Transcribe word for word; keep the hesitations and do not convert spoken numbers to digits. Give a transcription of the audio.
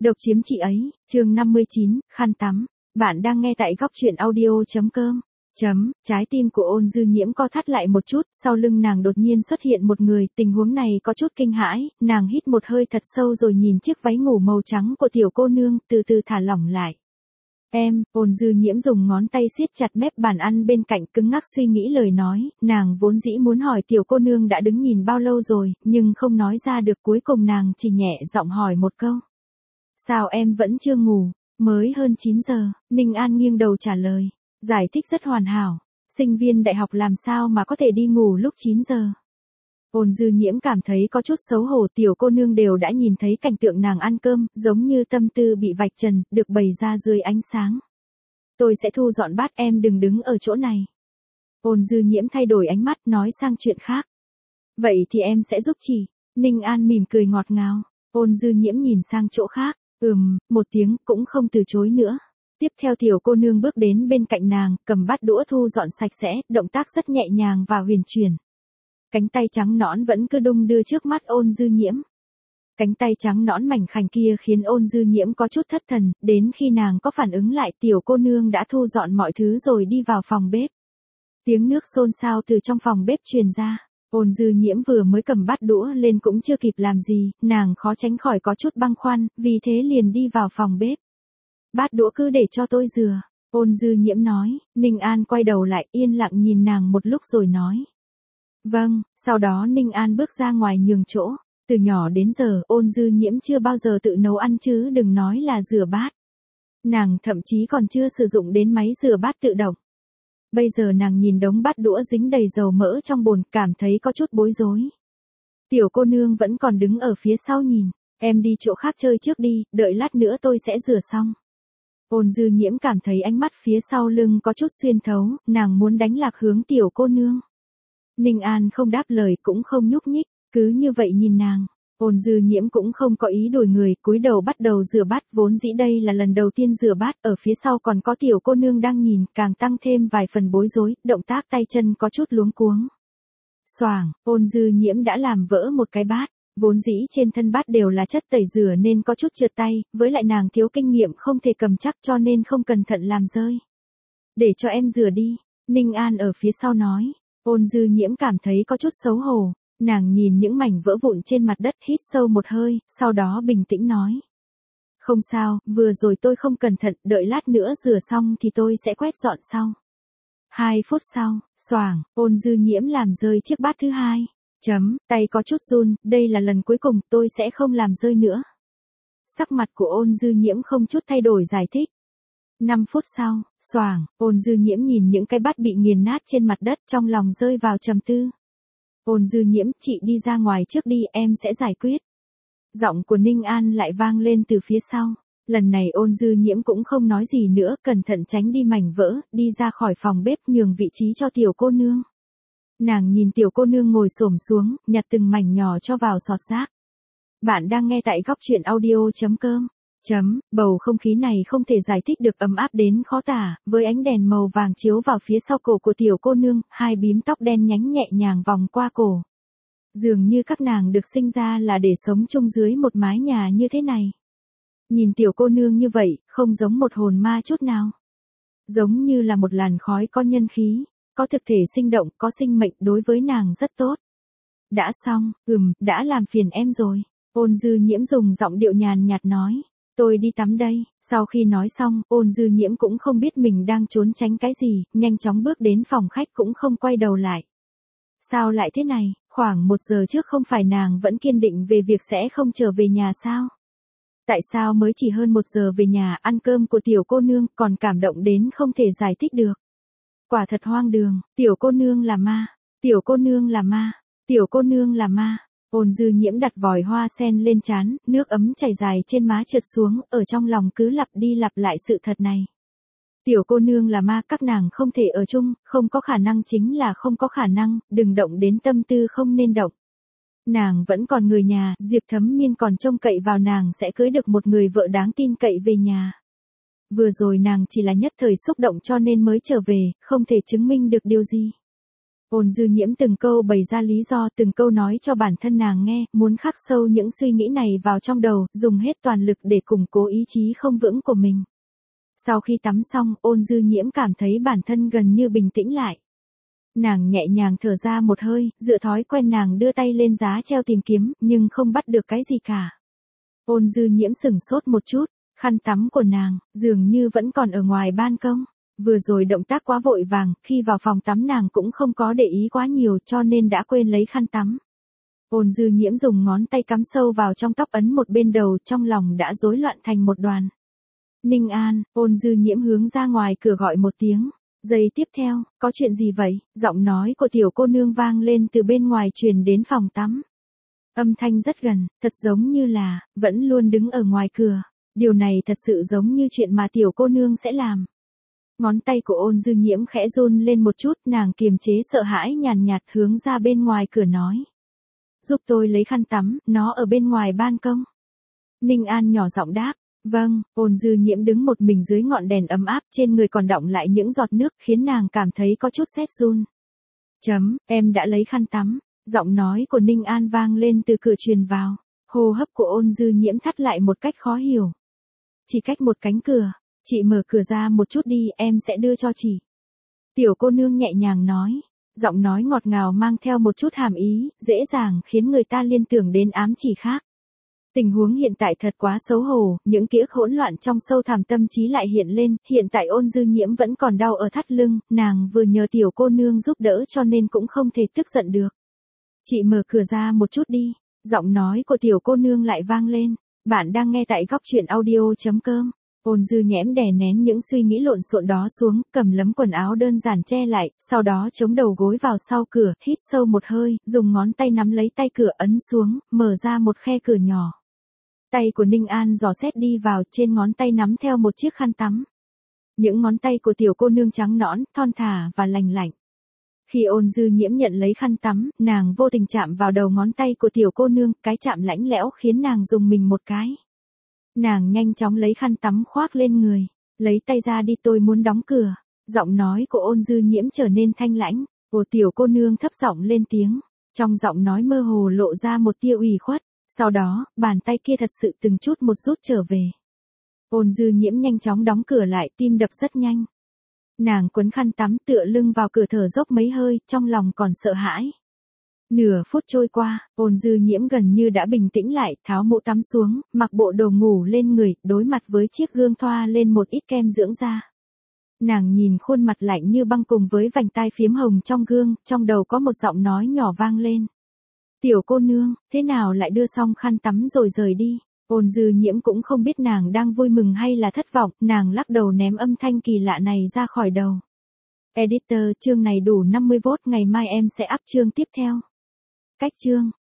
Độc chiếm chị ấy, chương năm mươi chín, khăn tắm. Bạn đang nghe tại góc truyện audio chấm com. Chấm, trái tim của Ôn Dư Nhiễm co thắt lại một chút, sau lưng nàng đột nhiên xuất hiện một người, tình huống này có chút kinh hãi, nàng hít một hơi thật sâu rồi nhìn chiếc váy ngủ màu trắng của tiểu cô nương, từ từ thả lỏng lại. Em, Ôn Dư Nhiễm dùng ngón tay siết chặt mép bàn ăn bên cạnh, cứng ngắc suy nghĩ lời nói, nàng vốn dĩ muốn hỏi tiểu cô nương đã đứng nhìn bao lâu rồi, nhưng không nói ra được, cuối cùng nàng chỉ nhẹ giọng hỏi một câu. Sao em vẫn chưa ngủ, mới hơn chín giờ, Ninh An nghiêng đầu trả lời, giải thích rất hoàn hảo, sinh viên đại học làm sao mà có thể đi ngủ lúc chín giờ. Ôn Dư Nhiễm cảm thấy có chút xấu hổ, tiểu cô nương đều đã nhìn thấy cảnh tượng nàng ăn cơm, giống như tâm tư bị vạch trần, được bày ra dưới ánh sáng. Tôi sẽ thu dọn bát, em đừng đứng ở chỗ này. Ôn Dư Nhiễm thay đổi ánh mắt nói sang chuyện khác. Vậy thì em sẽ giúp chị. Ninh An mỉm cười ngọt ngào. Ôn Dư Nhiễm nhìn sang chỗ khác, ừm, một tiếng cũng không từ chối nữa. Tiếp theo tiểu cô nương bước đến bên cạnh nàng, cầm bát đũa thu dọn sạch sẽ, động tác rất nhẹ nhàng và huyền chuyển. Cánh tay trắng nõn vẫn cứ đung đưa trước mắt Ôn Dư Nhiễm. Cánh tay trắng nõn mảnh khảnh kia khiến Ôn Dư Nhiễm có chút thất thần, đến khi nàng có phản ứng lại tiểu cô nương đã thu dọn mọi thứ rồi đi vào phòng bếp. Tiếng nước xôn xao từ trong phòng bếp truyền ra. Ôn Dư Nhiễm vừa mới cầm bát đũa lên cũng chưa kịp làm gì, nàng khó tránh khỏi có chút băn khoăn, vì thế liền đi vào phòng bếp. Bát đũa cứ để cho tôi rửa, Ôn Dư Nhiễm nói. Ninh An quay đầu lại yên lặng nhìn nàng một lúc rồi nói. Vâng, sau đó Ninh An bước ra ngoài nhường chỗ. Từ nhỏ đến giờ Ôn Dư Nhiễm chưa bao giờ tự nấu ăn chứ đừng nói là rửa bát. Nàng thậm chí còn chưa sử dụng đến máy rửa bát tự động. Bây giờ nàng nhìn đống bát đũa dính đầy dầu mỡ trong bồn, cảm thấy có chút bối rối. Tiểu cô nương vẫn còn đứng ở phía sau nhìn, em đi chỗ khác chơi trước đi, đợi lát nữa tôi sẽ rửa xong. Ôn Dư Nhiễm cảm thấy ánh mắt phía sau lưng có chút xuyên thấu, nàng muốn đánh lạc hướng tiểu cô nương. Ninh An không đáp lời cũng không nhúc nhích, cứ như vậy nhìn nàng. Ôn Dư Nhiễm cũng không có ý đuổi người, cúi đầu bắt đầu rửa bát, vốn dĩ đây là lần đầu tiên rửa bát, ở phía sau còn có tiểu cô nương đang nhìn, càng tăng thêm vài phần bối rối, động tác tay chân có chút luống cuống. Xoàng, Ôn Dư Nhiễm đã làm vỡ một cái bát, vốn dĩ trên thân bát đều là chất tẩy rửa nên có chút trượt tay, với lại nàng thiếu kinh nghiệm không thể cầm chắc cho nên không cẩn thận làm rơi. Để cho em rửa đi, Ninh An ở phía sau nói. Ôn Dư Nhiễm cảm thấy có chút xấu hổ. Nàng nhìn những mảnh vỡ vụn trên mặt đất, hít sâu một hơi, sau đó bình tĩnh nói. Không sao, vừa rồi tôi không cẩn thận, đợi lát nữa rửa xong thì tôi sẽ quét dọn sau. Hai phút sau, xoàng, Ôn Dư Nhiễm làm rơi chiếc bát thứ hai. Chấm, tay có chút run, đây là lần cuối cùng, tôi sẽ không làm rơi nữa. Sắc mặt của Ôn Dư Nhiễm không chút thay đổi giải thích. Năm phút sau, xoàng, Ôn Dư Nhiễm nhìn những cái bát bị nghiền nát trên mặt đất, trong lòng rơi vào trầm tư. Ôn Dư Nhiễm, chị đi ra ngoài trước đi, em sẽ giải quyết. Giọng của Ninh An lại vang lên từ phía sau. Lần này Ôn Dư Nhiễm cũng không nói gì nữa, cẩn thận tránh đi mảnh vỡ, đi ra khỏi phòng bếp nhường vị trí cho tiểu cô nương. Nàng nhìn tiểu cô nương ngồi xổm xuống, nhặt từng mảnh nhỏ cho vào sọt rác. Bạn đang nghe tại góc truyện audio chấm com. Chấm, bầu không khí này không thể giải thích được, ấm áp đến khó tả, với ánh đèn màu vàng chiếu vào phía sau cổ của tiểu cô nương, hai bím tóc đen nhánh nhẹ nhàng vòng qua cổ. Dường như các nàng được sinh ra là để sống chung dưới một mái nhà như thế này. Nhìn tiểu cô nương như vậy, không giống một hồn ma chút nào. Giống như là một làn khói có nhân khí, có thực thể sinh động, có sinh mệnh, đối với nàng rất tốt. Đã xong, ừm, đã làm phiền em rồi. Ôn Dư Nhiễm dùng giọng điệu nhàn nhạt nói. Tôi đi tắm đây. Sau khi nói xong, Ôn Dư Nhiễm cũng không biết mình đang trốn tránh cái gì, nhanh chóng bước đến phòng khách cũng không quay đầu lại. Sao lại thế này, khoảng một giờ trước không phải nàng vẫn kiên định về việc sẽ không trở về nhà sao? Tại sao mới chỉ hơn một giờ về nhà, ăn cơm của tiểu cô nương còn cảm động đến không thể giải thích được? Quả thật hoang đường, tiểu cô nương là ma, tiểu cô nương là ma, tiểu cô nương là ma. Ôn Dư Nhiễm đặt vòi hoa sen lên trán, nước ấm chảy dài trên má trượt xuống, ở trong lòng cứ lặp đi lặp lại sự thật này. Tiểu cô nương là ma, các nàng không thể ở chung, không có khả năng chính là không có khả năng, đừng động đến tâm tư không nên động. Nàng vẫn còn người nhà, Diệp Thấm Miên còn trông cậy vào nàng sẽ cưới được một người vợ đáng tin cậy về nhà. Vừa rồi nàng chỉ là nhất thời xúc động cho nên mới trở về, không thể chứng minh được điều gì. Ôn Dư Nhiễm từng câu bày ra lý do, từng câu nói cho bản thân nàng nghe, muốn khắc sâu những suy nghĩ này vào trong đầu, dùng hết toàn lực để củng cố ý chí không vững của mình. Sau khi tắm xong, Ôn Dư Nhiễm cảm thấy bản thân gần như bình tĩnh lại. Nàng nhẹ nhàng thở ra một hơi, dựa thói quen nàng đưa tay lên giá treo tìm kiếm, nhưng không bắt được cái gì cả. Ôn Dư Nhiễm sửng sốt một chút, khăn tắm của nàng, dường như vẫn còn ở ngoài ban công. Vừa rồi động tác quá vội vàng, khi vào phòng tắm nàng cũng không có để ý quá nhiều cho nên đã quên lấy khăn tắm. Ôn Dư Nhiễm dùng ngón tay cắm sâu vào trong tóc ấn một bên đầu, trong lòng đã rối loạn thành một đoàn. Ninh An, Ôn Dư Nhiễm hướng ra ngoài cửa gọi một tiếng. Giây tiếp theo, có chuyện gì vậy? Giọng nói của tiểu cô nương vang lên từ bên ngoài truyền đến phòng tắm. Âm thanh rất gần, thật giống như là, vẫn luôn đứng ở ngoài cửa. Điều này thật sự giống như chuyện mà tiểu cô nương sẽ làm. Ngón tay của Ôn Dư Nhiễm khẽ run lên một chút, nàng kiềm chế sợ hãi nhàn nhạt hướng ra bên ngoài cửa nói. Giúp tôi lấy khăn tắm, nó ở bên ngoài ban công. Ninh An nhỏ giọng đáp. Vâng, Ôn Dư Nhiễm đứng một mình dưới ngọn đèn ấm áp, trên người còn đọng lại những giọt nước khiến nàng cảm thấy có chút rét run. Chấm, em đã lấy khăn tắm. Giọng nói của Ninh An vang lên từ cửa truyền vào. Hô hấp của Ôn Dư Nhiễm thắt lại một cách khó hiểu. Chỉ cách một cánh cửa. Chị mở cửa ra một chút đi, em sẽ đưa cho chị. Tiểu cô nương nhẹ nhàng nói. Giọng nói ngọt ngào mang theo một chút hàm ý, dễ dàng khiến người ta liên tưởng đến ám chỉ khác. Tình huống hiện tại thật quá xấu hổ, những ký ức hỗn loạn trong sâu thẳm tâm trí lại hiện lên, hiện tại Ôn Dư Nhiễm vẫn còn đau ở thắt lưng, nàng vừa nhờ tiểu cô nương giúp đỡ cho nên cũng không thể tức giận được. Chị mở cửa ra một chút đi, giọng nói của tiểu cô nương lại vang lên, bạn đang nghe tại góc truyện audio.com. Ôn Dư Nhiễm đè nén những suy nghĩ lộn xộn đó xuống, cầm lấm quần áo đơn giản che lại, sau đó chống đầu gối vào sau cửa, hít sâu một hơi, dùng ngón tay nắm lấy tay cửa ấn xuống, mở ra một khe cửa nhỏ. Tay của Ninh An dò xét đi vào, trên ngón tay nắm theo một chiếc khăn tắm. Những ngón tay của tiểu cô nương trắng nõn, thon thả và lành lạnh. Khi Ôn Dư Nhiễm nhận lấy khăn tắm, nàng vô tình chạm vào đầu ngón tay của tiểu cô nương, cái chạm lạnh lẽo khiến nàng rùng mình một cái. Nàng nhanh chóng lấy khăn tắm khoác lên người, lấy tay ra đi, tôi muốn đóng cửa. Giọng nói của Ôn Dư Nhiễm trở nên thanh lãnh, của tiểu cô nương thấp giọng lên tiếng, trong giọng nói mơ hồ lộ ra một tia ủy khuất. Sau đó, bàn tay kia thật sự từng chút một rút trở về. Ôn Dư Nhiễm nhanh chóng đóng cửa lại, tim đập rất nhanh. Nàng quấn khăn tắm tựa lưng vào cửa thở dốc mấy hơi, trong lòng còn sợ hãi. Nửa phút trôi qua, Ôn Dư Nhiễm gần như đã bình tĩnh lại, tháo mũ tắm xuống, mặc bộ đồ ngủ lên người, đối mặt với chiếc gương thoa lên một ít kem dưỡng da. Nàng nhìn khuôn mặt lạnh như băng cùng với vành tai phiếm hồng trong gương, trong đầu có một giọng nói nhỏ vang lên. Tiểu cô nương, thế nào lại đưa xong khăn tắm rồi rời đi? Ôn Dư Nhiễm cũng không biết nàng đang vui mừng hay là thất vọng, nàng lắc đầu ném âm thanh kỳ lạ này ra khỏi đầu. Editor, chương này đủ năm mươi vốt, ngày mai em sẽ up chương tiếp theo. Cách chương.